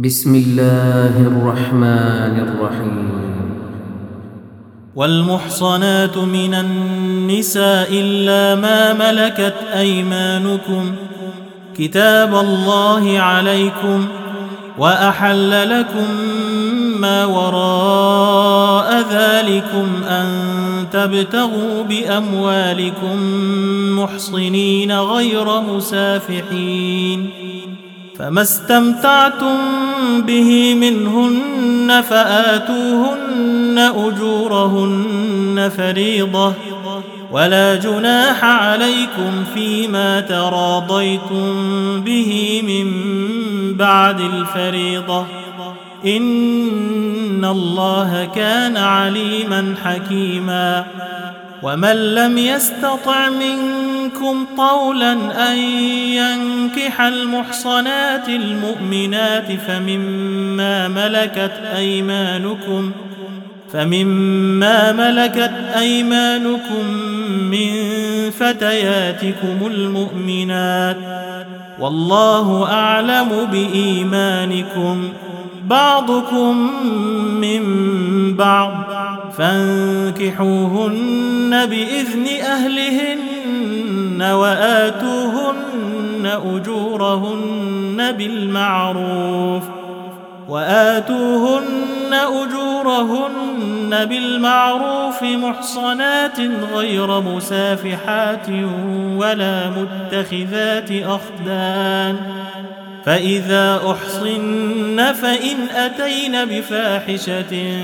بسم الله الرحمن الرحيم. والمحصنات من النساء إلا ما ملكت أيمانكم كتاب الله عليكم، وأحل لكم ما وراء ذلكم أن تبتغوا بأموالكم محصنين غير مسافحين، فما استمتعتم به منهن فآتوهن أجورهن فريضة، ولا جناح عليكم فيما تراضيتم به من بعد الفريضة، إن الله كان عليما حكيما. ومن لم يستطع منكم طولا أن ينكح المحصنات المؤمنات فمما ملكت أيمانكم من فتياتكم المؤمنات، والله أعلم بإيمانكم، بعضكم من بعض، فانكحوهن بإذن أهلهن وآتوهن أجورهن بالمعروف محصنات غير مسافحات ولا متخذات أخدان، فإذا أحصن فإن أتين بفاحشة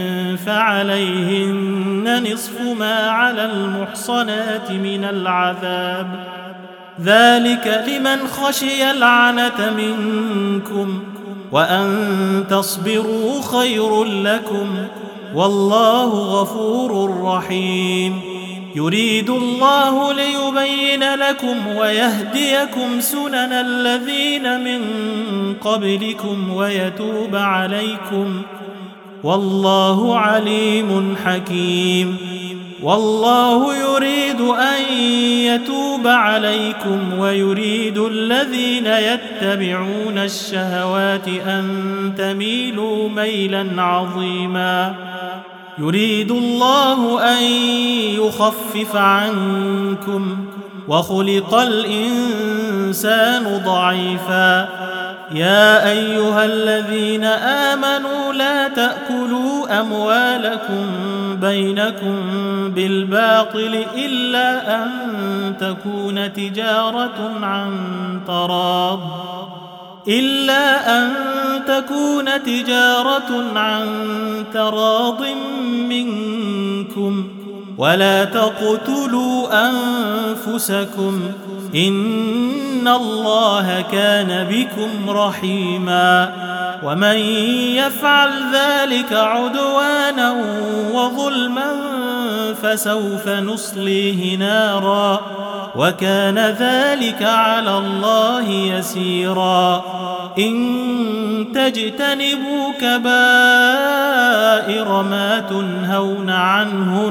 فعليهن نصف ما على المحصنات من العذاب، ذلك لمن خشي العنة منكم، وأن تصبروا خير لكم، والله غفور رحيم. يريد الله ليبين لكم ويهديكم سنن الذين من قبلكم ويتوب عليكم، والله عليم حكيم. والله يريد أن يتوب عليكم ويريد الذين يتبعون الشهوات أن تميلوا ميلا عظيما. يريد الله أن يخفف عنكم، وخلق الإنسان ضعيفا. يا أيها الذين آمنوا لا تأكلوا أموالكم بينكم بالباطل إلا أن تكون تجارة عن تراض منكم، ولا تقتلوا أنفسكم، إن الله كان بكم رحيما. ومن يفعل ذلك عدوانا وظلما فسوف نصليه نارا، وكان ذلك على الله يسيرا. إن تجتنبوا كبائر ما تنهون عنه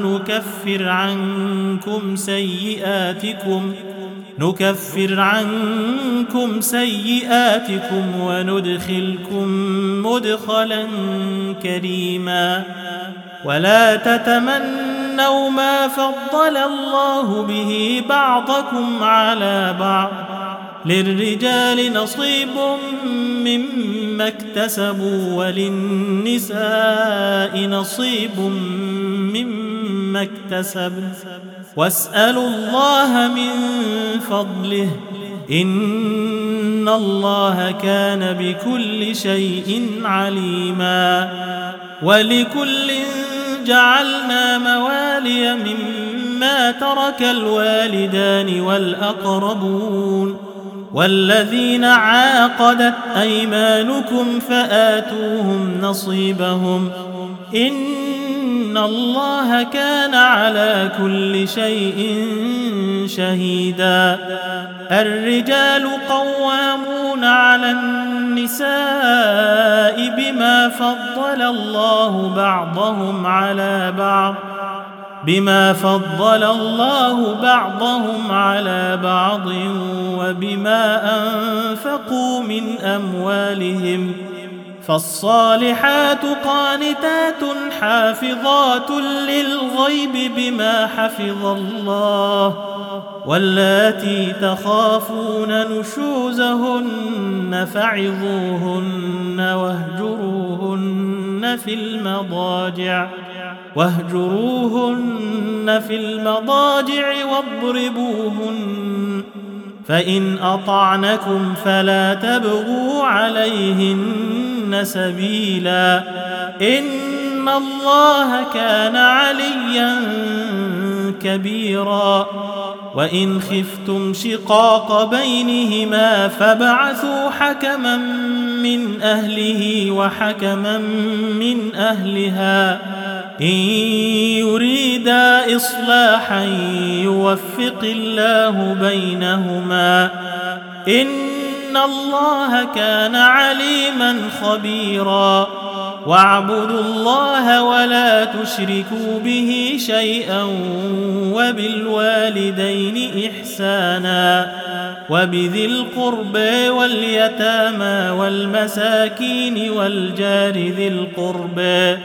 نكفر عنكم سيئاتكم وندخلكم مدخلا كريما. ولا تتمنوا ما فضل الله به بعضكم على بعض، للرجال نصيب مما اكتسبوا وللنساء نصيب مما اكتسبن، واسألوا الله من فضله، إن الله كان بكل شيء عليما. ولكل جعلنا موالي مما ترك الوالدان والأقربون والذين عاقدت أيمانكم فآتوهم نصيبهم، إن الله كان على كل شيء شهيدا. الرجال قوامون على النساء بما فضل الله بعضهم على بعض وبما أنفقوا من أموالهم، فالصالحات قانتات حافظات للغيب بما حفظ الله واللاتي تخافون نشوزهن فعظوهن واهجروهن في المضاجع واضربوهن فإن أطعنكم فلا تبغوا عليهن سبيلا إن الله كان عليا كبيرا وإن خفتم شقاق بينهما فابعثوا حكما من أهله وحكما من أهلها إن يريدا إصلاحا يوفق الله بينهما إن الله كان عليما خبيرا واعبدوا الله ولا تشركوا به شيئا وبالوالدين إحسانا وبذي القربى واليتامى والمساكين والجار ذي القربى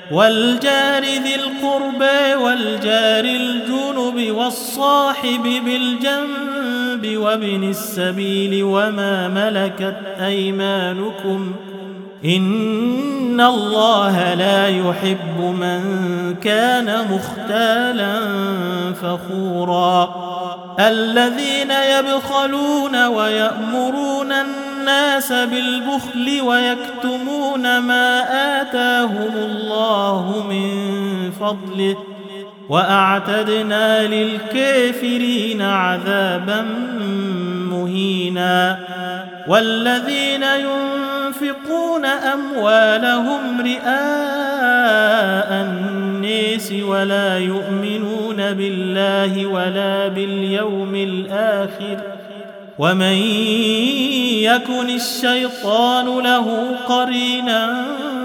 والجار الجنب والصاحب بالجنب وابن السبيل وما ملكت أيمانكم إن الله لا يحب من كان مختالا فخورا الذين يبخلون ويأمرون الناس بالبخل ويكتمون ما آتاهم الله من فضله وأعتدنا للكافرين عذابا مهينا والذين ينفقون أموالهم رئاء الناس ولا يؤمنون بالله ولا باليوم الآخر ومن يكن الشيطان له قرينا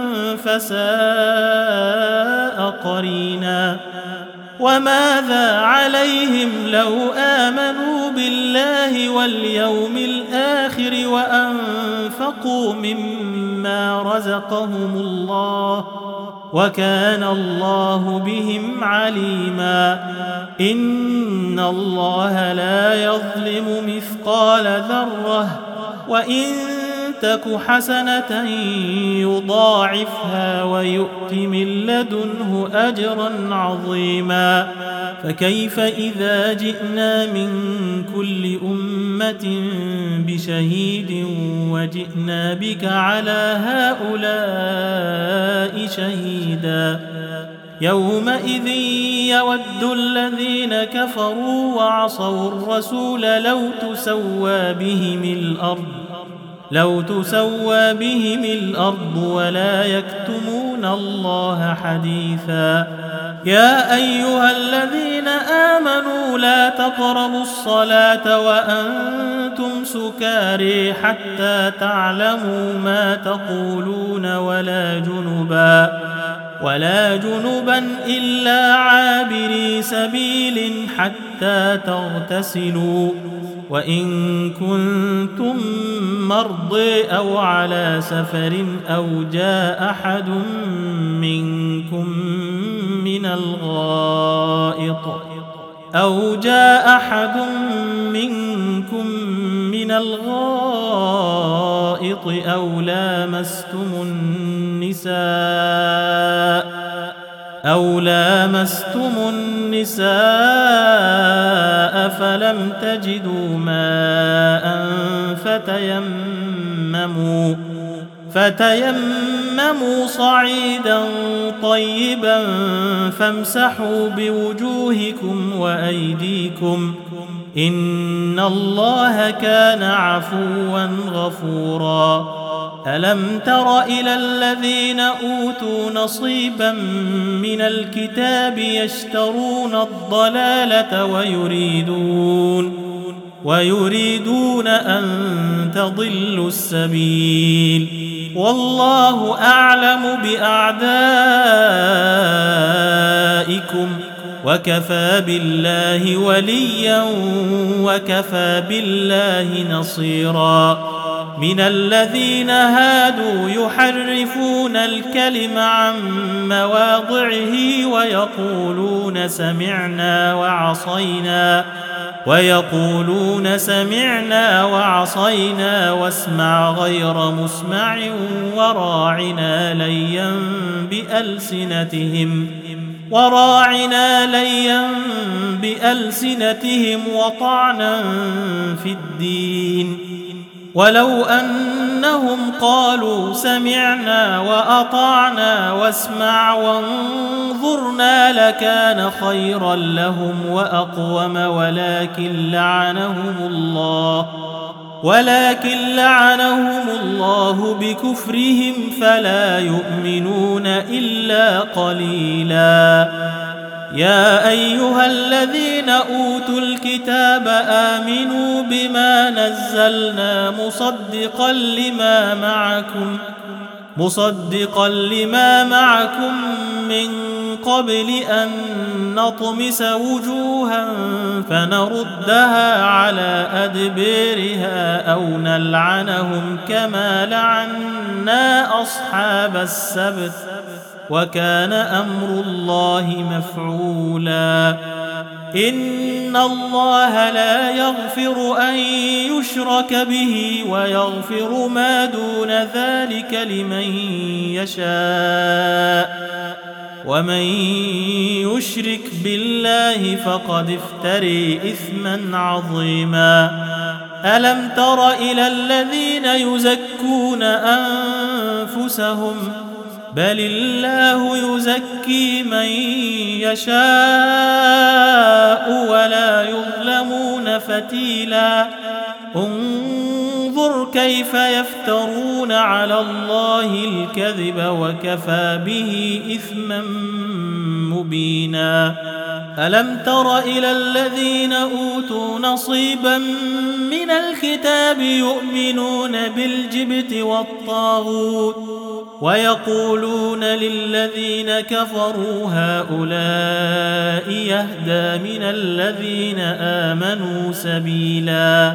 فساء قرينا وماذا عليهم لو آمنوا بالله واليوم الآخر وأنفقوا مما رزقهم الله وكان الله بهم عليما إن الله لا يظلم مثقال ذرة وإن تك حسنة يضاعفها ويؤت من لدنه أجرا عظيما فكيف إذا جئنا من كل أمة بشهيد وجئنا بك على هؤلاء شهيدا يومئذ يود الذين كفروا وعصوا الرسول لو تسوى بهم الأرض ولا يكتمون الله حديثا يا أيها الذين آمنوا لا تقربوا الصلاة وأنتم سكارى حتى تعلموا ما تقولون ولا جنبا إلا عابري سبيل حتى تغتسلوا وإن كنتم مرضى أو على سفر أو جاء أحد منكم من الغائط أو لامستم النساء فلم تجدوا ماء فتيمموا صعيدا طيبا فامسحوا بوجوهكم وأيديكم إن الله كان عفوا غفورا ألم تر إلى الذين أوتوا نصيبا من الكتاب يشترون الضلالة ويريدون أن تضلوا السبيل والله أعلم بأعدائكم وكفى بالله وليا وكفى بالله نصيرا من الذين هادوا يحرفون الكلم عن مواضعه ويقولون سمعنا وعصينا واسمع غير مسمع وراعنا ليا بألسنتهم وطعنا في الدين. ولو أنهم قالوا سمعنا وأطعنا واسمع وانظرنا لكان خيرا لهم وأقوم ولكن لعنهم الله بكفرهم فلا يؤمنون إلا قليلا. يا أيها الذين أوتوا الكتاب آمنوا بما نزلنا مصدقا لما معكم من قبل أن نطمس وجوها فنردها على أدبارها أو نلعنهم كما لعنا أصحاب السبت وكان أمر الله مفعولا. إن الله لا يغفر أن يشرك به ويغفر ما دون ذلك لمن يشاء ومن يشرك بالله فقد افتري إثما عظيما. ألم تر إلى الذين يزكون أنفسهم بل الله يزكي من يشاء ولا يظلمون فتيلا. انظر كيف يفترون على الله الكذب وكفى به إثما مبينا. ألم تر إلى الذين أوتوا نصيبا من الكتاب يؤمنون بالجبت والطاغوت ويقولون للذين كفروا هؤلاء يهدى من الذين آمنوا سبيلا.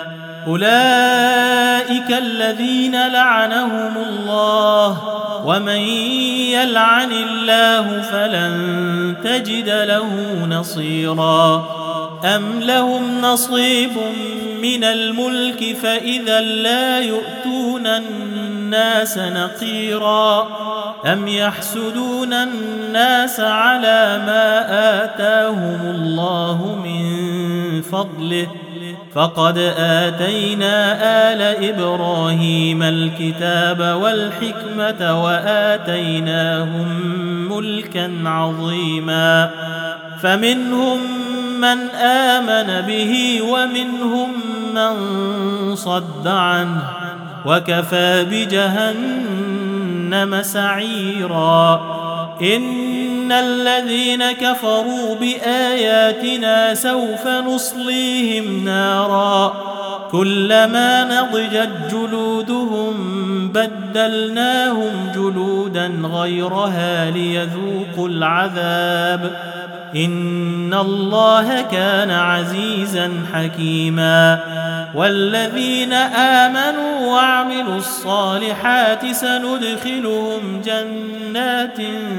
أولئك الذين لعنهم الله ومن يلعن الله فلن تجد له نصيرا. أم لهم نصيب من الملك فإذا لا يؤتون الناس نقيرا. أم يحسدون الناس على ما آتاهم الله من فضله فقد آتينا آل إبراهيم الكتاب والحكمة وآتيناهم ملكا عظيما. فمنهم من آمن به ومنهم من صد عنه وكفى بجهنم سعيرا. إن الذين كفروا بآياتنا سوف نصليهم نارا كلما نضجت جلودهم بدلناهم جلودا غيرها ليذوقوا العذاب إن الله كان عزيزا حكيما. والذين آمنوا وعملوا الصالحات سندخلهم جنات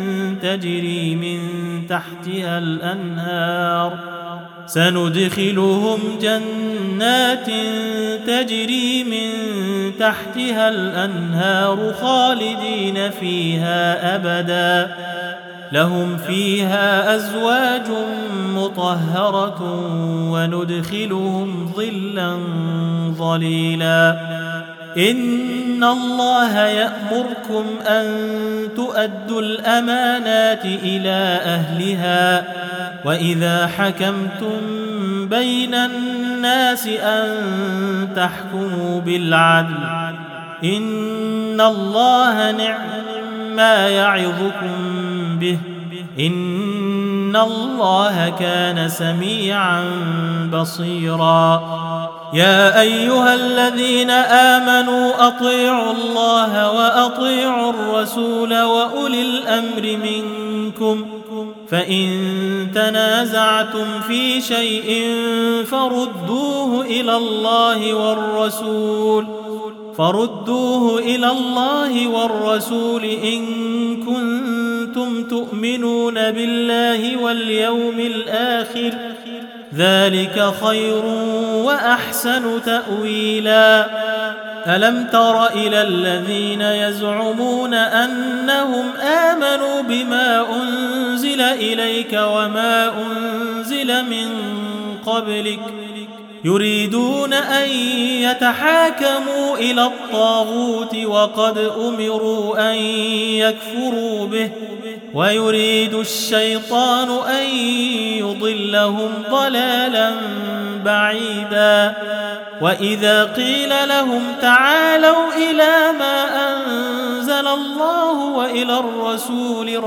تجري من تحتها الأنهار خالدين فيها أبدا لهم فيها أزواج مطهرة وندخلهم ظلا ظليلا. إن الله يأمركم أن تؤدوا الأمانات إلى أهلها وإذا حكمتم بين الناس أن تحكموا بالعدل إن الله نعم ما يعظكم به إن الله كان سميعا بصيرا. يا أيها الذين آمنوا أطيعوا الله وأطيعوا الرسول وأولي الأمر منكم فإن تنازعتم في شيء فردوه إلى الله والرسول فردوه إلى الله والرسول إن كنتم تؤمنون بالله واليوم الآخر، ذلك خير وأحسن تأويلا. ألم تر إلى الذين يزعمون أنهم آمنوا بما أنزل إليك وما أنزل من قبلك يريدون أن يتحاكموا إلى الطاغوت وقد أمروا أن يكفروا به ويريد الشيطان أن يضلهم ضلالا بعيدا. وإذا قيل لهم تعالوا إلى ما أنزل الله وإلى الرسول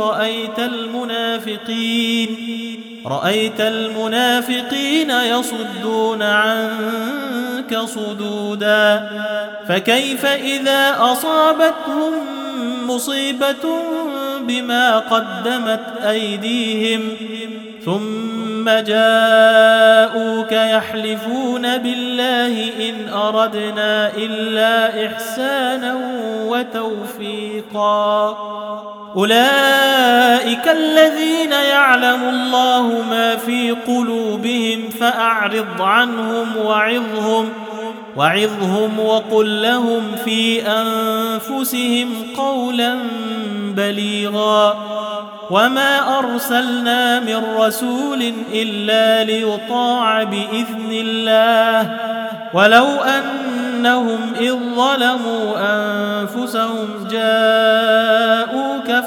رأيت المنافقين يصدون عنك صدودا. فكيف إذا أصابتهم مصيبة بما قدمت أيديهم ثم جاءوك يحلفون بالله إن أردنا إلا إحسانا وتوفيقا. أولئك الذين يعلم الله ما في قلوبهم فأعرض عنهم وعظهم وقل لهم في أنفسهم قولا بليغا. وما أرسلنا من رسول إلا ليطاع بإذن الله ولو أنهم إذ ظلموا أنفسهم جاءوك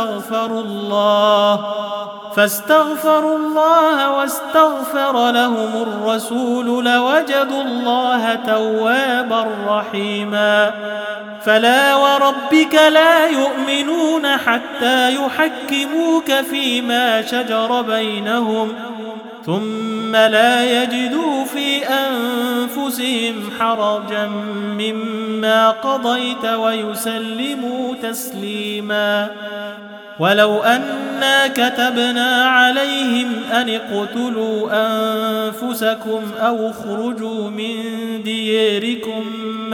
فاستغفروا الله واستغفر لهم الرسول لوجدوا الله توابا رحيما. فلا وربك لا يؤمنون حتى يحكموك فيما شجر بينهم ثم لا يجدوا في أنفسهم حرجا مما قضيت ويسلموا تسليما. ولو أنا كتبنا عليهم أن اقتلوا أنفسكم أو اخرجوا من دياركم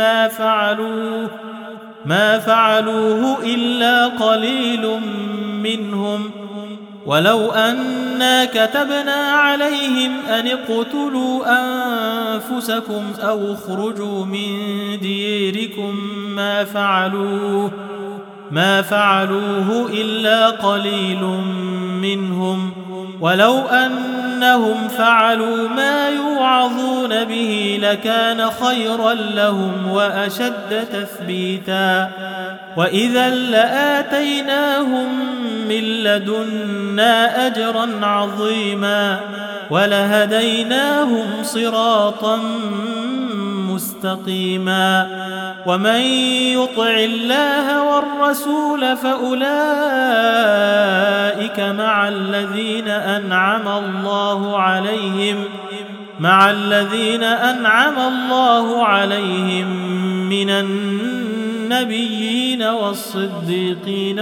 ما فعلوه إلا قليل منهم. ولو أنا كتبنا عليهم أن اقتلوا أنفسكم أو اخرجوا من دياركم ما فعلوه إلا قليل منهم. ولو أنهم فعلوا ما يوعظون به لكان خيرا لهم وأشد تثبيتا. وإذا لآتيناهم من لدنا أجرا عظيما ولهديناهم صراطا مستقيما. ومن يطع الله والرسول فأولئك مع الذين أنعم الله عليهم من النبيين والصديقين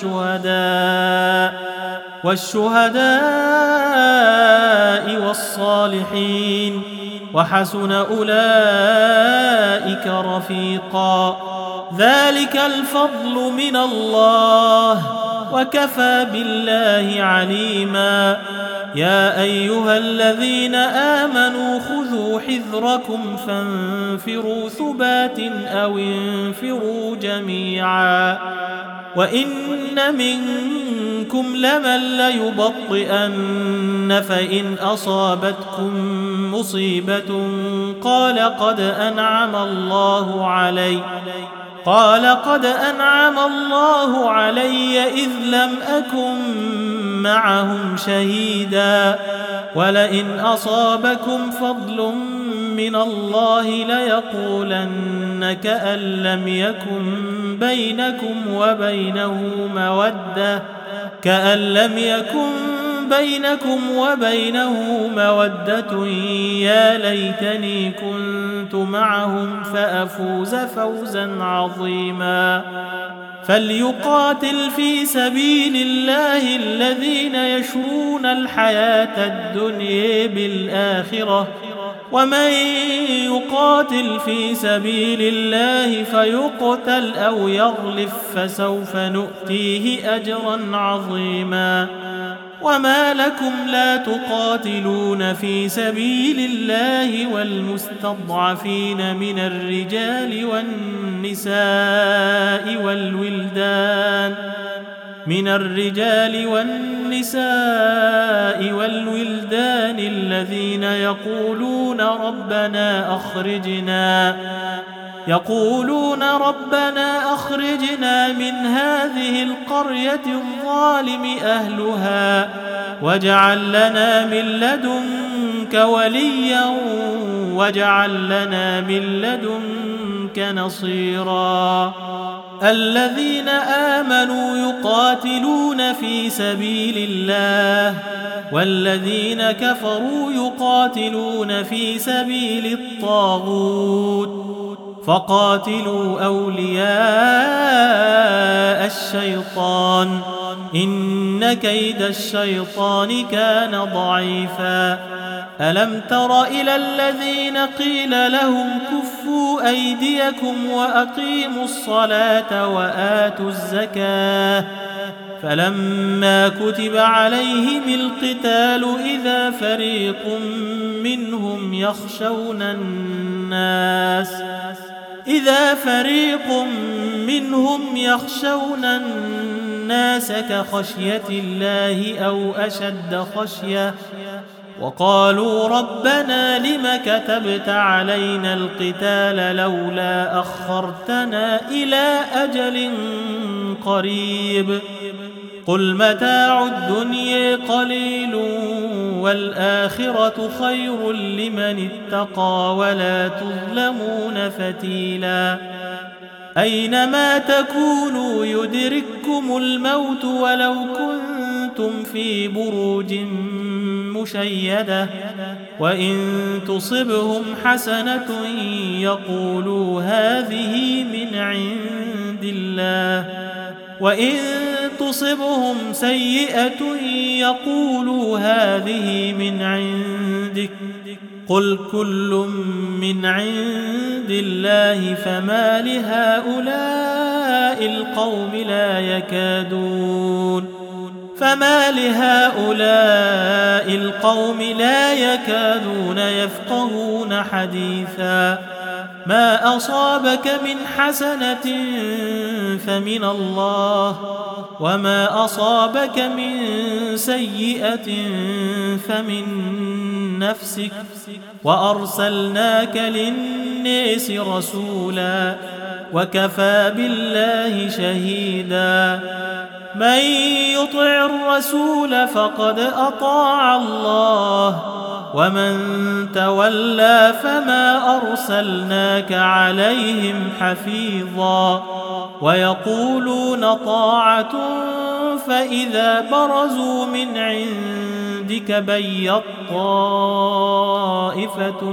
والشهداء والصالحين وحسن أولئك رفيقا. ذلك الفضل من الله وكفى بالله عليما. يا أيها الذين آمنوا خذوا حذركم فانفروا ثبات أو انفروا جميعا. وإن منكم لمن ليبطئن فإن أصابتكم مصيبة قال قد أنعم الله علي إذ لم أكن معهم شهيدا. ولئن أصابكم فضل من الله ليقولن كأن لم يكن بينكم وبينه مودة يا ليتني كنت معهم فأفوز فوزا عظيما. فليقاتل في سبيل الله الذين يشرون الحياة الدنيا بالآخرة ومن يقاتل في سبيل الله فيقتل أو يغلف فسوف نؤتيه أجرا عظيما وما لكم لا تقاتلون في سبيل الله والمستضعفين من الرجال والنساء الذين يقولون ربنا أخرجنا من هذه القرية الظالم أهلها واجعل لنا من لدنك وليا واجعل لنا من لدنك نصيرا الذين آمنوا يقاتلون في سبيل الله والذين كفروا يقاتلون في سبيل الطاغوت فقاتلوا أولياء الشيطان إن كيد الشيطان كان ضعيفا ألم تر إلى الذين قيل لهم كفوا أيديكم وأقيموا الصلاة وآتوا الزكاة فلما كتب عليهم القتال إذا فريق منهم يخشون الناس كخشية الله أو أشد خشية وقالوا ربنا لم كتبت علينا القتال لولا أخرتنا إلى أجل قريب قل متاع الدنيا قليل والآخرة خير لمن اتقى ولا تظلمون فتيلا أينما تكونوا يدرككم الموت ولو كنتم في بروج مشيدة وإن تصبهم حسنة يقولوا هذه من عند الله وإن تصبهم سيئة يقولوا هذه من عندك قل كل من عند الله فما لهؤلاء القوم لا يكادون يفقهون حديثا ما أصابك من حسنة فمن الله وما أصابك من سيئة فمن نفسك وأرسلناك للناس رسولا وكفى بالله شهيدا من يطع الرسول فقد أطاع الله ومن تولى فما أرسلناك عليهم حفيظا ويقولون طاعة فإذا برزوا من عندك بيت طائفة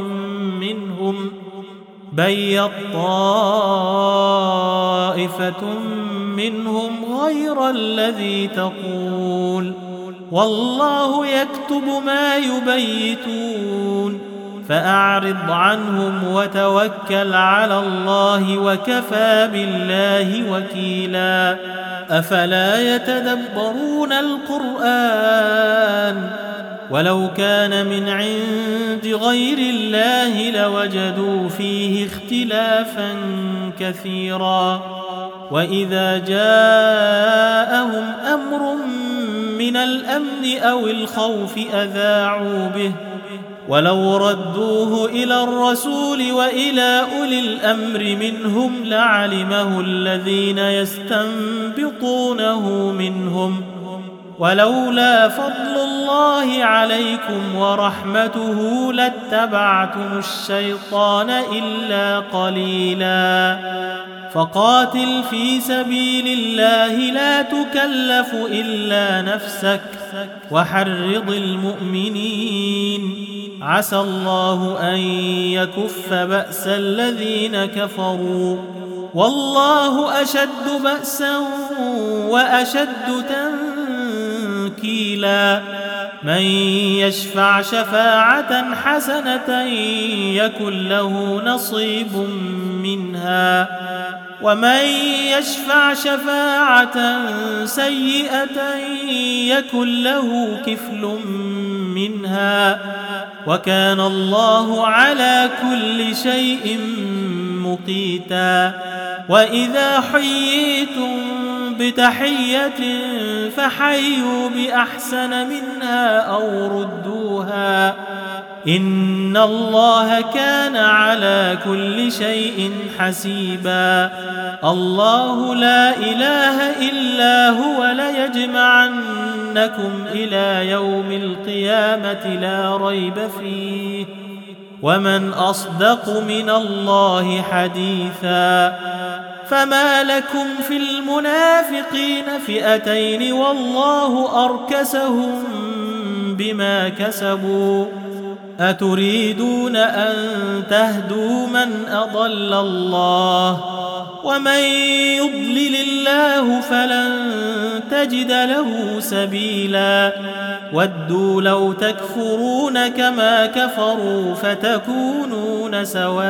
منهم غير الذي تقول والله يكتب ما يبيتون فأعرض عنهم وتوكل على الله وكفى بالله وكيلا أفلا يتدبرون القرآن ولو كان من عند غير الله لوجدوا فيه اختلافا كثيرا وإذا جاءهم أمر من الأمن أو الخوف أذاعوا به ولو ردوه إلى الرسول وإلى أولي الأمر منهم لعلمه الذين يستنبطونه منهم ولولا فضل الله عليكم ورحمته لاتبعتم الشيطان إلا قليلا فقاتل في سبيل الله لا تكلف إلا نفسك وحرض المؤمنين عسى الله أن يكف بأس الذين كفروا والله أشد بأسا وأشد تنكيلا من يشفع شفاعة حسنة يكن له نصيب منها ومن يشفع شفاعة سيئة يكن له كفل منها وكان الله على كل شيء مقيتا. وإذا حييتم بتحية فحيوا بأحسن منها أو ردوها إن الله كان على كل شيء حسيبا. الله لا إله إلا هو ليجمعنكم إلى يوم القيامة لا ريب فيه ومن أصدق من الله حديثا. فما لكم في المنافقين فئتين والله أركسهم بما كسبوا أتريدون أن تهدوا من أضل الله ومن يضلل الله فلن تجد له سبيلا. ودوا لو تكفرون كما كفروا فتكونون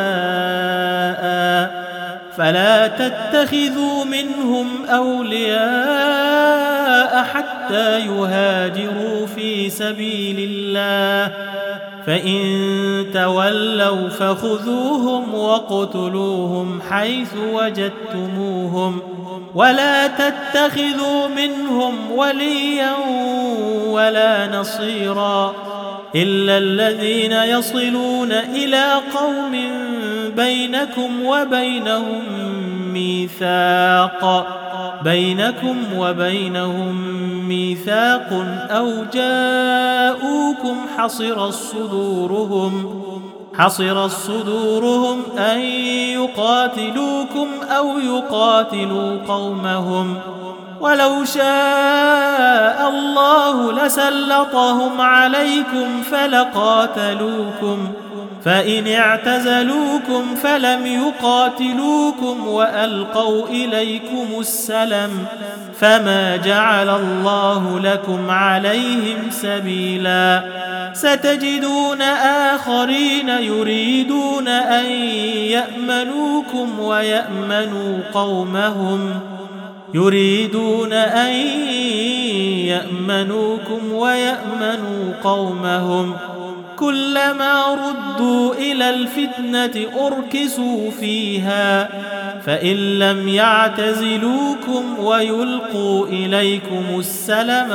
سواء فلا تتخذوا منهم أولياء حتى يهاجروا في سبيل الله فإن تولوا فخذوهم واقتلوهم حيث وجدتموهم ولا تتخذوا منهم وليا ولا نصيرا إلا الذين يصلون إلى قوم بينكم وبينهم ميثاق أو جاءوكم حصر صدورهم أن يقاتلوكم أو يقاتلوا قومهم ولو شاء الله لسلطهم عليكم فلقاتلوكم فإن اعتزلوكم فلم يقاتلوكم وألقوا إليكم السلم فما جعل الله لكم عليهم سبيلا. ستجدون آخرين يريدون أن يأمنوكم ويأمنوا قومهم كلما ردوا إلى الفتنة أركسوا فيها فإن لم يعتزلوكم ويلقوا إليكم السلم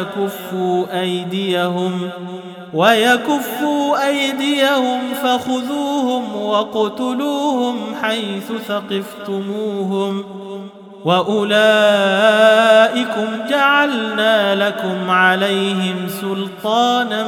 ويكفوا أيديهم فخذوهم واقتلوهم حيث ثقفتموهم وأولئكم جعلنا لكم عليهم سلطانا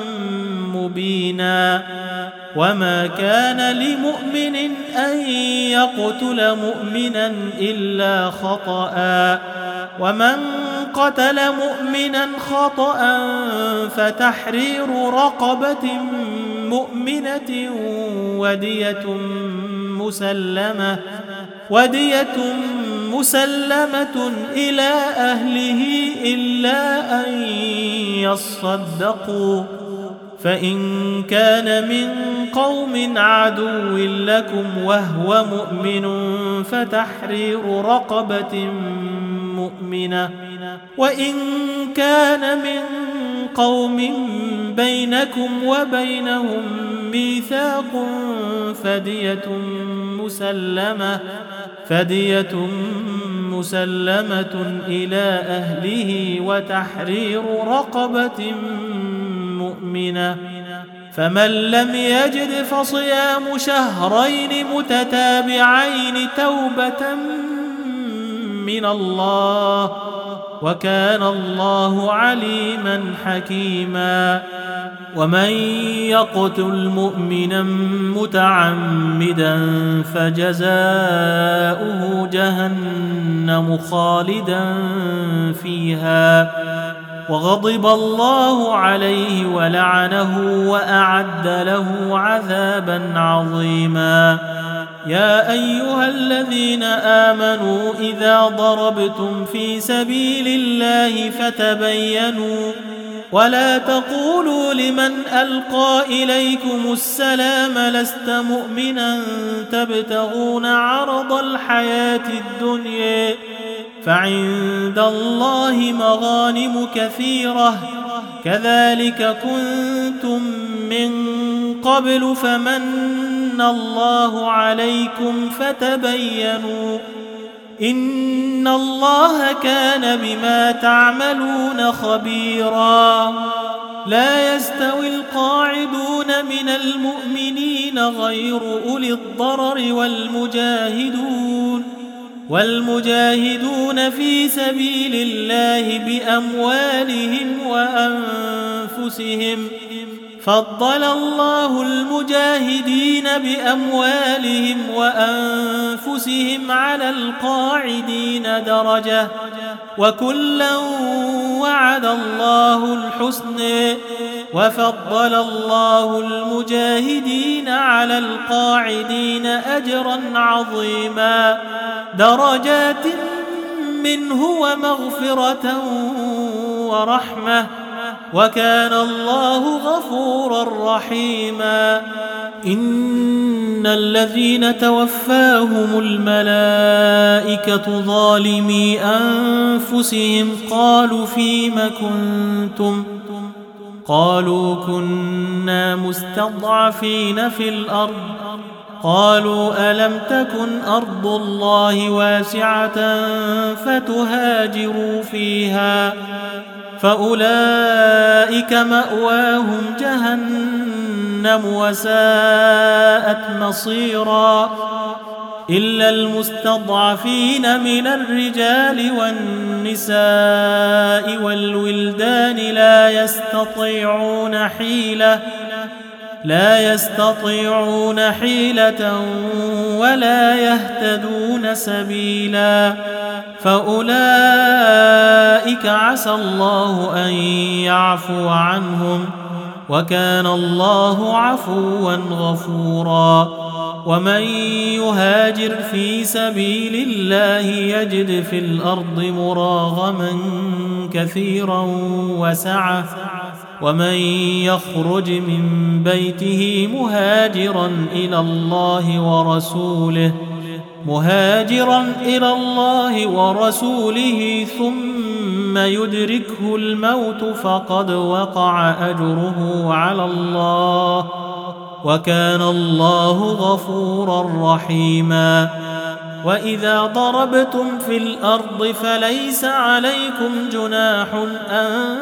مبينا. وما كان لمؤمن أن يقتل مؤمنا إلا خطأ ومن قتل مؤمنا خطأ فتحرير رقبة مؤمنة ودية مسلمة إلى أهله إلا أن يصدقوا فإن كان من قوم عدو لكم وهو مؤمن فتحرير رقبة مؤمنة وإن كان من قوم بينكم وبينهم ميثاق فدية مسلمة إلى أهله وتحرير رقبة مؤمنة فمن لم يجد فصيام شهرين متتابعين توبة من الله وكان الله عليما حكيما. ومن يقتل مؤمنا متعمدا فجزاؤه جهنم خالدا فيها وغضب الله عليه ولعنه وأعد له عذابا عظيما. يا أيها الذين آمنوا إذا ضربتم في سبيل الله فتبينوا ولا تقولوا لمن ألقى إليكم السلام لست مؤمنا تبتغون عرض الحياة الدنيا فعند الله مغانم كثيرة كذلك كنتم من قبل فمن الله عليكم فتبينوا إن الله كان بما تعملون خبيرا لا يستوي القاعدون من المؤمنين غير أولي الضرر والمجاهدون في سبيل الله بأموالهم وأنفسهم فضل الله المجاهدين بأموالهم وأنفسهم على القاعدين درجة وكلا وعد الله الحسنى وفضل الله المجاهدين على القاعدين أجرا عظيما درجات منه ومغفرة ورحمة وكان الله غفورا رحيما إن الذين توفاهم الملائكة ظالمي أنفسهم قالوا فيم كنتم قالوا كنا مستضعفين في الأرض قالوا ألم تكن أرض الله واسعة فتهاجروا فيها فأولئك مأواهم جهنم وساءت مصيرا إلا المستضعفين من الرجال والنساء والولدان لا يستطيعون حيلة ولا يهتدون سبيلا فأولئك عسى الله أن يعفو عنهم وكان الله عفوا غفورا ومن يهاجر في سبيل الله يجد في الأرض مراغما كثيرا وسعة ومن يخرج من بيته مهاجرا إلى الله ورسوله ثم يدركه الموت فقد وقع أجره على الله وكان الله غفورا رحيما وإذا ضربتم في الأرض فليس عليكم جناح أن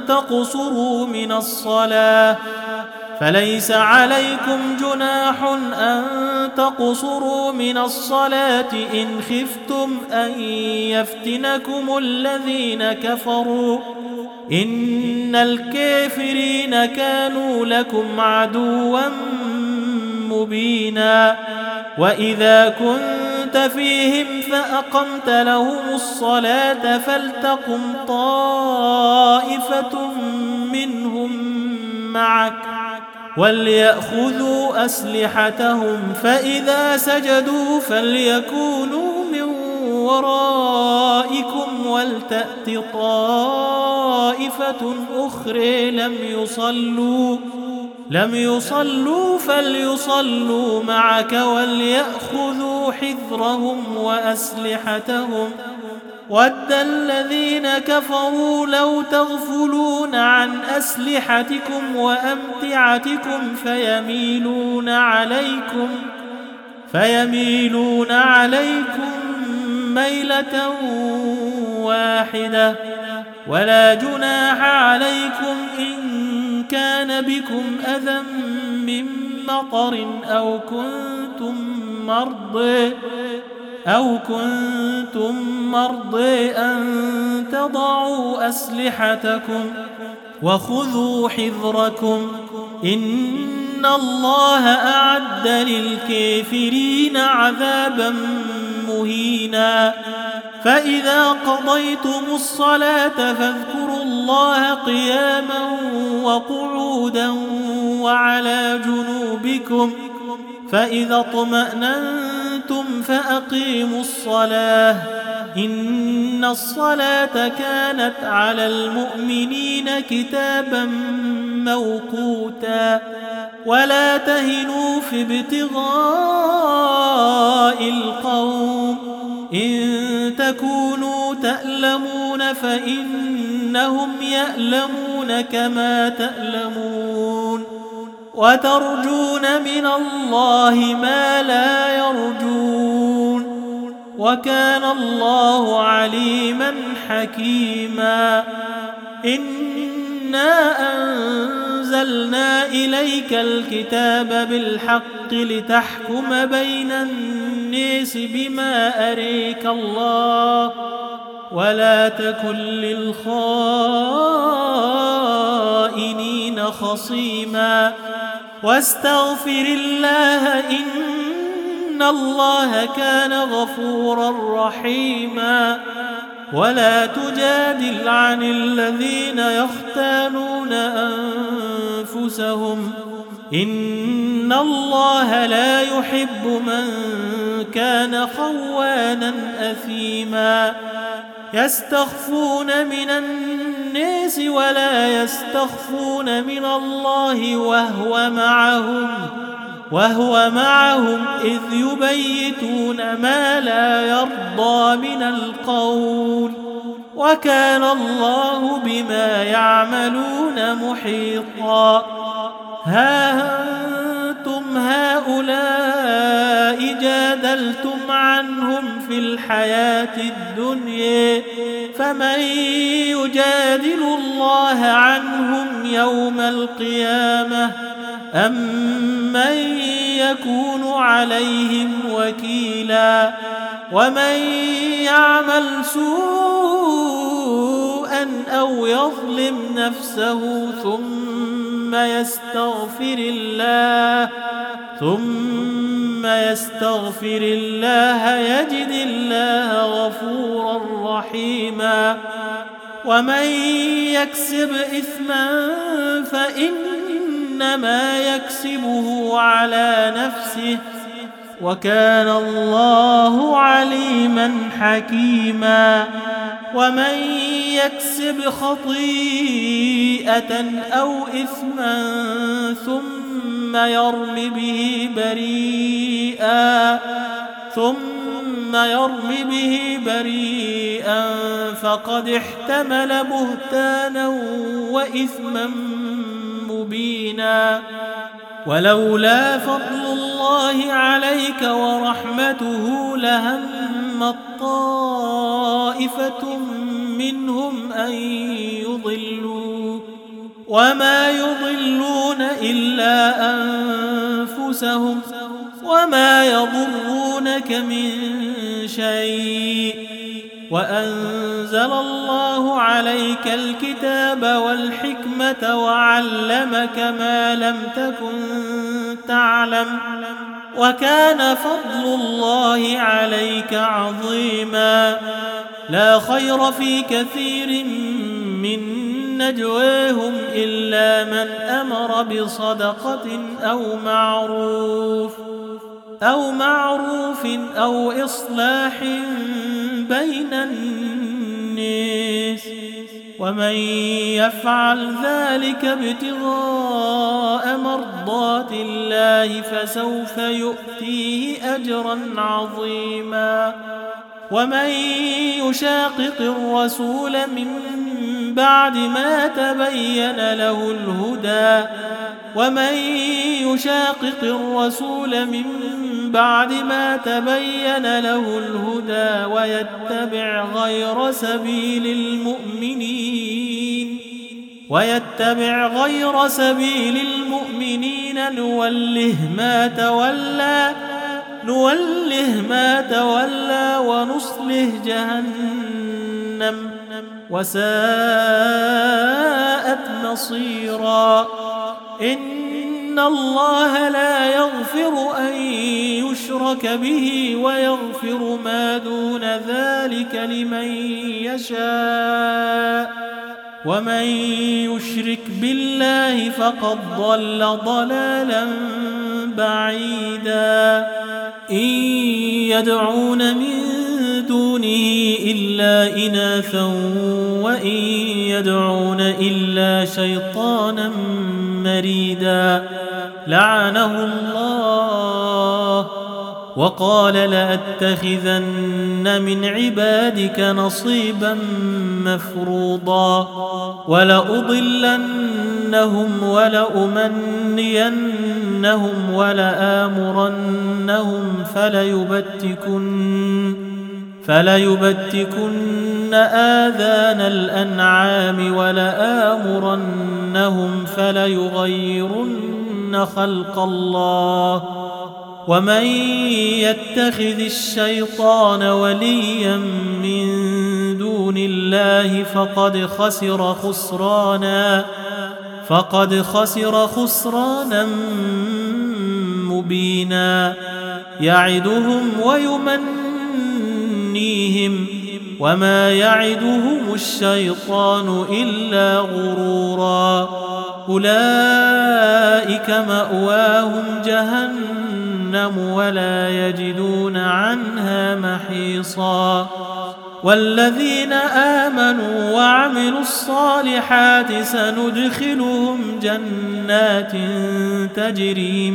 تقصروا من الصلاة إن خفتم أن يفتنكم الذين كفروا إن الكافرين كانوا لكم عدوا مبينا وإذا كنت فيهم فأقمت لهم الصلاة فلتقم طائفة منهم معك وليأخذوا أسلحتهم فإذا سجدوا فليكونوا من ورائكم ولتأت طائفة أخرى لم يصلوا فليصلوا معك وليأخذوا حذرهم وأسلحتهم ود الذين كفروا لو تغفلون عن أسلحتكم وأمتعتكم فيميلون عليكم ميلة واحدة ولا جناح عليكم إن كان بكم أذى من مطر أو كنتم مرضى أن تضعوا أسلحتكم وخذوا حذركم إن الله أعد للكافرين عذابا مهينا فإذا قضيتم الصلاة فاذكروا الله قياما وقعودا وعلى جنوبكم فإذا اطمأننتم فأقيموا الصلاة إن الصلاة كانت على المؤمنين كتابا موقوتا ولا تهنوا في ابتغاء القوم إن تكونوا تألمون فإنهم يألمون كما تألمون وترجون من الله ما لا يرجون وكان الله عليما حكيما إنا أنزلنا إليك الكتاب بالحق لتحكم بين الناس بما أريك الله ولا تكن للخائنين خصيما واستغفر الله إن الله كان غفورا رحيما ولا تجادل عن الذين يختانون أنفسهم إن الله لا يحب من كان خوانا أثيما يستخفون من الناس ولا يستخفون من الله وهو معهم إذ يبيتون ما لا يرضى من القول وكان الله بما يعملون محيطا ها أنتم هؤلاء جادلتم عنهم في الحياة الدنيا فمن يجادل الله عنهم يوم القيامة أم من يكون عليهم وكيلا ومن يعمل سوءا أو يظلم نفسه ثم يستغفر الله يجد الله غفورا رحيما ومن يكسب إثما فإنما يكسبه على نفسه وكان الله عليما حكيما ومن يكسب خطيئة أو إثما ثم يرم به بريئا فقد احتمل بهتانا وإثما مبينا ولولا فضل الله عليك ورحمته لهمت طائفة منهم أن يضلوا وما يضلون إلا أنفسهم وما يضرونك من شيء وأنزل الله عليك الكتاب والحكمة وعلمك ما لم تكن تعلم وكان فضل الله عليك عظيما لا خير في كثير من نجواهم إلا من أمر بصدقة أو معروف أو إصلاح بين الناس ومن يفعل ذلك ابتغاء مرضات الله فسوف يؤتيه أجرا عظيما ومن يشاقق الرسول من بعد ما تبين له الهدى ويتبع غير سبيل المؤمنين نوله ما تولى ونصله جهنم وساءت مصيرا إن الله لا يغفر أن يشرك به ويغفر ما دون ذلك لمن يشاء ومن يشرك بالله فقد ضل ضلالا بعيدا إن يدعون من دونه إلا إناثا وإن يدعون إلا شيطانا مريدا لعنه الله وقال لأتخذن من عبادك نصيبا مفروضا ولأضلنهم ولأمنينهم ولآمرنهم فليبتكن آذان الأنعام ولآمرنهم فليغيرن خلق الله ومن يتخذ الشيطان وليا من دون الله فقد خسر خسرانا مبينا يعدهم ويمنيهم وما يعدهم الشيطان إلا غرورا أولئك مأواهم جهنم ولا يجدون عنها محيصا والذين آمنوا وعملوا الصالحات سندخلهم جنات تجري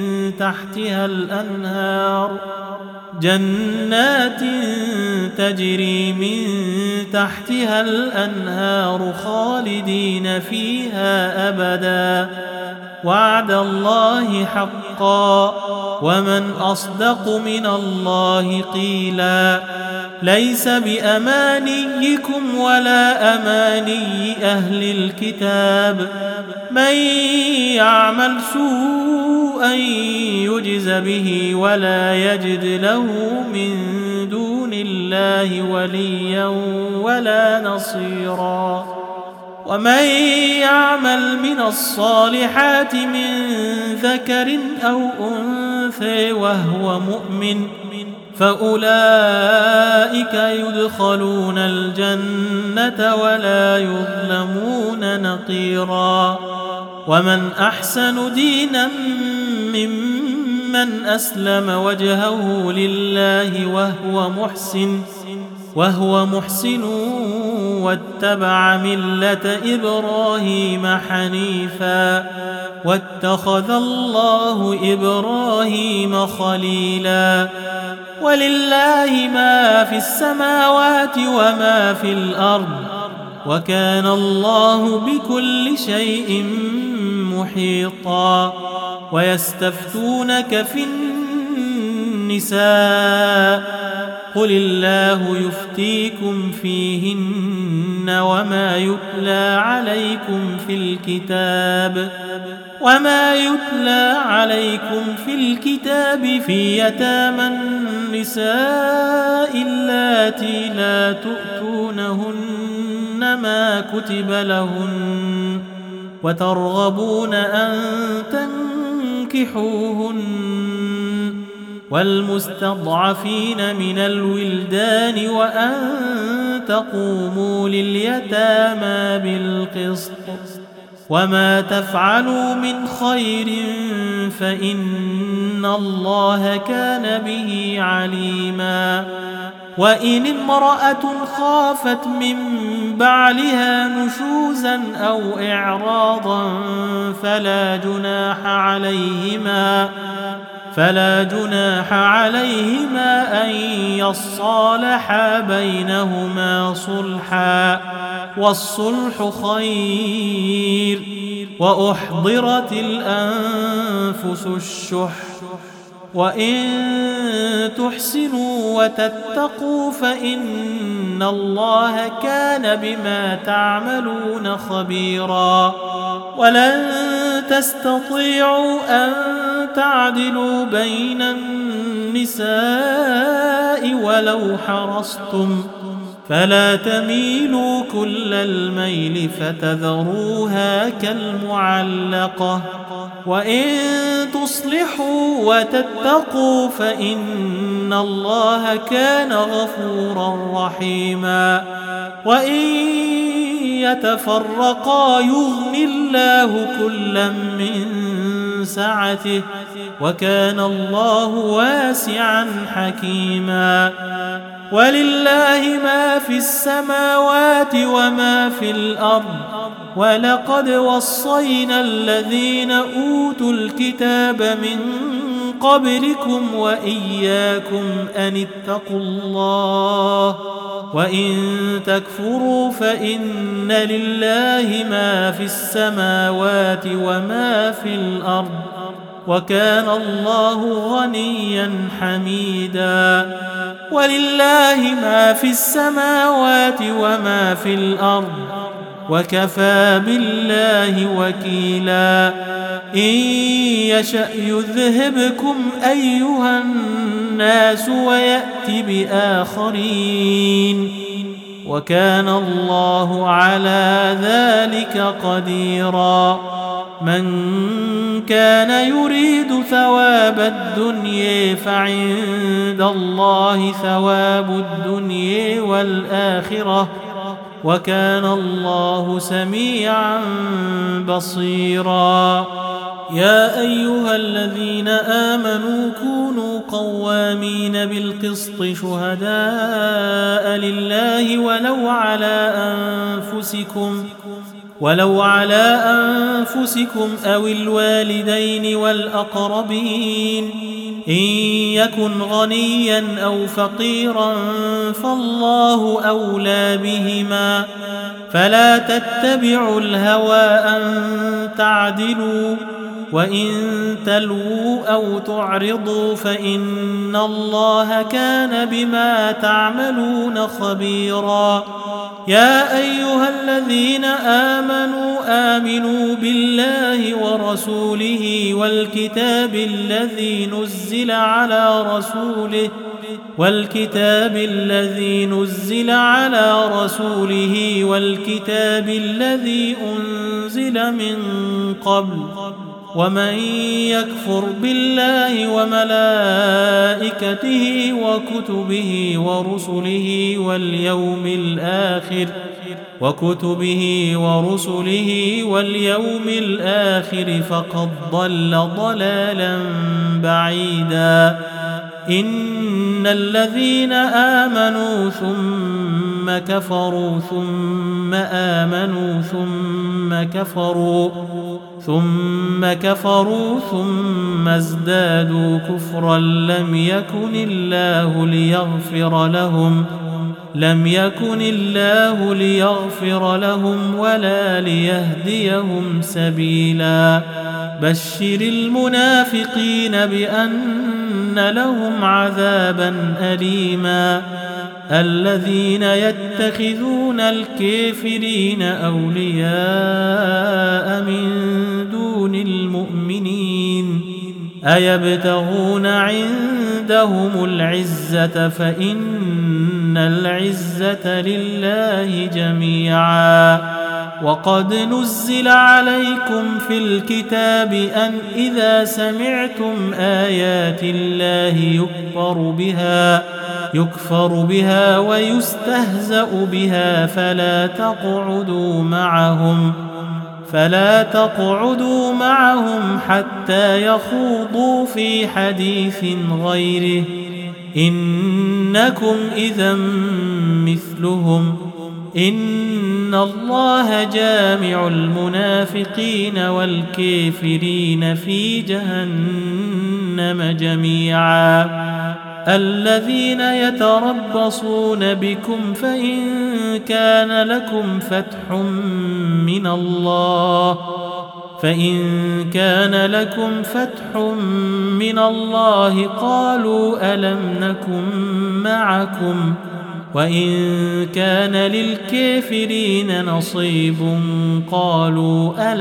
من تحتها الأنهار خالدين فيها أبدا وعد الله حقا ومن أصدق من الله قيلا ليس بأمانيكم ولا أماني أهل الكتاب من يعمل سوءا يجز به ولا يجد له من دون الله وليا ولا نصيرا ومن يعمل من الصالحات من ذكر أو أنثى وهو مؤمن فأولئك يدخلون الجنة ولا يظلمون نقيرا ومن أحسن دينا ممن أسلم وجهه لله وهو محسن واتبع ملة إبراهيم حنيفا واتخذ الله إبراهيم خليلا ولله ما في السماوات وما في الأرض وكان الله بكل شيء محيطا ويستفتونك في النساء قل الله يفتيكم فيهن وما يتلى عليكم في الكتاب في يتامى النساء اللاتي لا تؤتونهن ما كتب لهن وترغبون أن تنكحوهن والمستضعفين من الولدان وأن تقوموا لليتامى بالقسط وما تفعلوا من خير فإن الله كان به عليما وإن امرأة خافت من بعلها نشوزا أو إعراضا فلا جناح عليهما أن يصالحا بينهما صلحا والصلح خير وأحضرت الأنفس الشح وإن تحسنوا وتتقوا فإن الله كان بما تعملون خبيرا ولن تستطيعوا أن تعدلوا بين النساء ولو حرصتم فلا تميلوا كل الميل فتذروها كالمعلقة وإن تصلحوا وتتقوا فإن الله كان غفورا رحيما وإن يتفرقا يغني الله كلا من سعته وكان الله واسعا حكيما. ولله ما في السماوات وما في الأرض ولقد وصينا الذين أوتوا الكتاب من قبلكم وإياكم أن اتقوا الله وإن تكفروا فإن لله ما في السماوات وما في الأرض وكان الله غنيا حميدا. ولله ما في السماوات وما في الأرض وكفى بالله وكيلا. إن يشأ يذهبكم أيها الناس ويأت بآخرين وكان الله على ذلك قديرا. من كان يريد ثواب الدنيا فعند الله ثواب الدنيا والآخرة وكان الله سميعا بصيرا. يا أيها الذين آمنوا كونوا قوامين بالقسط شهداء لله ولو على أنفسكم أو الوالدين والأقربين إن يكن غنيا أو فقيرا فالله أولى بهما فلا تتبعوا الهوى أن تعدلوا وإن تلووا أو تعرضوا فإن الله كان بما تعملون خبيرا. يا أيها الذين آمنوا بالله ورسوله والكتاب الذي نزل على رسوله والكتاب الذي أنزل من قبل ومن يكفر بالله وملائكته وكتبه ورسله واليوم الآخر فقد ضل ضلالا بعيدا. إن الذين آمنوا ثم كفروا ثم آمنوا ثم كفروا ثم ازدادوا كفرا لم يكن الله ليغفر لهم ولا ليهديهم سبيلا. بشر المنافقين بأن لهم عذابا أليما. الذين يتخذون الكافرين أولياء من دون المؤمنين أيبتغون عندهم العزة فإن العزة لله جميعا. وقد نزل عليكم في الكتاب أن إذا سمعتم آيات الله يكفر بها ويستهزأ بها فلا تقعدوا معهم حتى يخوضوا في حديث غيره إنكم إذا مثلهم إن الله جامع المنافقين والكافرين في جهنم جميعا. الذين يتربصون بكم فإن كان لكم فتح من الله قالوا ألم نكن معكم وإن كان للكافرين نصيب قالوا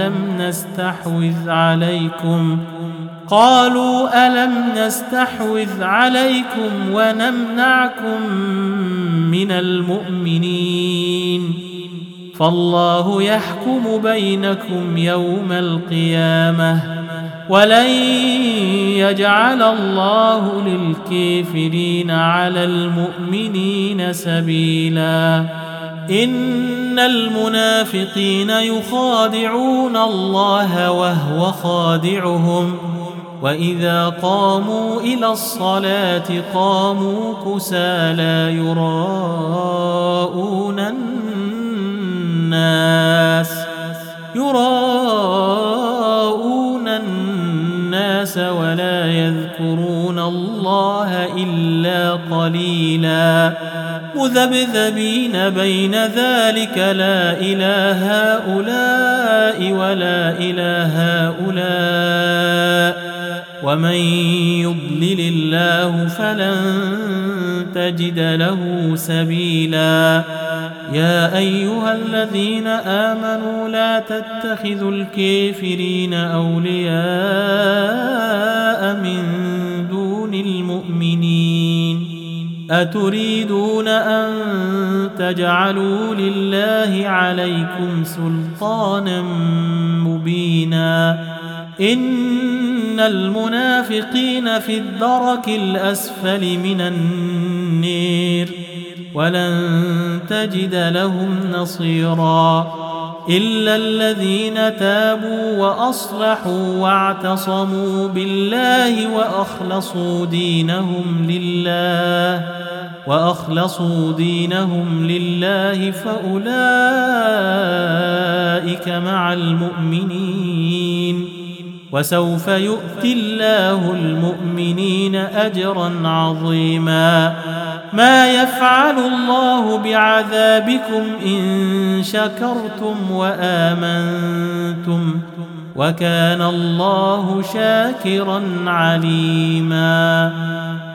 ألم نستحوذ عليكم ونمنعكم من المؤمنين فالله يحكم بينكم يوم القيامة ولن يجعل الله للكافرين على المؤمنين سبيلا. إن المنافقين يخادعون الله وهو خادعهم وإذا قاموا إلى الصلاة قاموا كسالى يراءون الناس ولا يذكرون الله إلا قليلا مذبذبين بين ذلك لا إله هؤلاء ولا إله هؤلاء ومن يضلل الله فلن تجد له سبيلا يا أيها الذين آمنوا لا تتخذوا الكافرين أولياء من دون المؤمنين أتريدون أن تجعلوا لله عليكم سلطانا مبينا إن المنافقين في الدرك الأسفل من النار ولن تجد لهم نصيرا إلا الذين تابوا وأصلحوا واعتصموا بالله وأخلصوا دينهم لله فأولئك مع المؤمنين وسوف يؤتي الله المؤمنين أجرا عظيما ما يفعل الله بعذابكم إن شكرتم وآمنتم وكان الله شاكرا عليما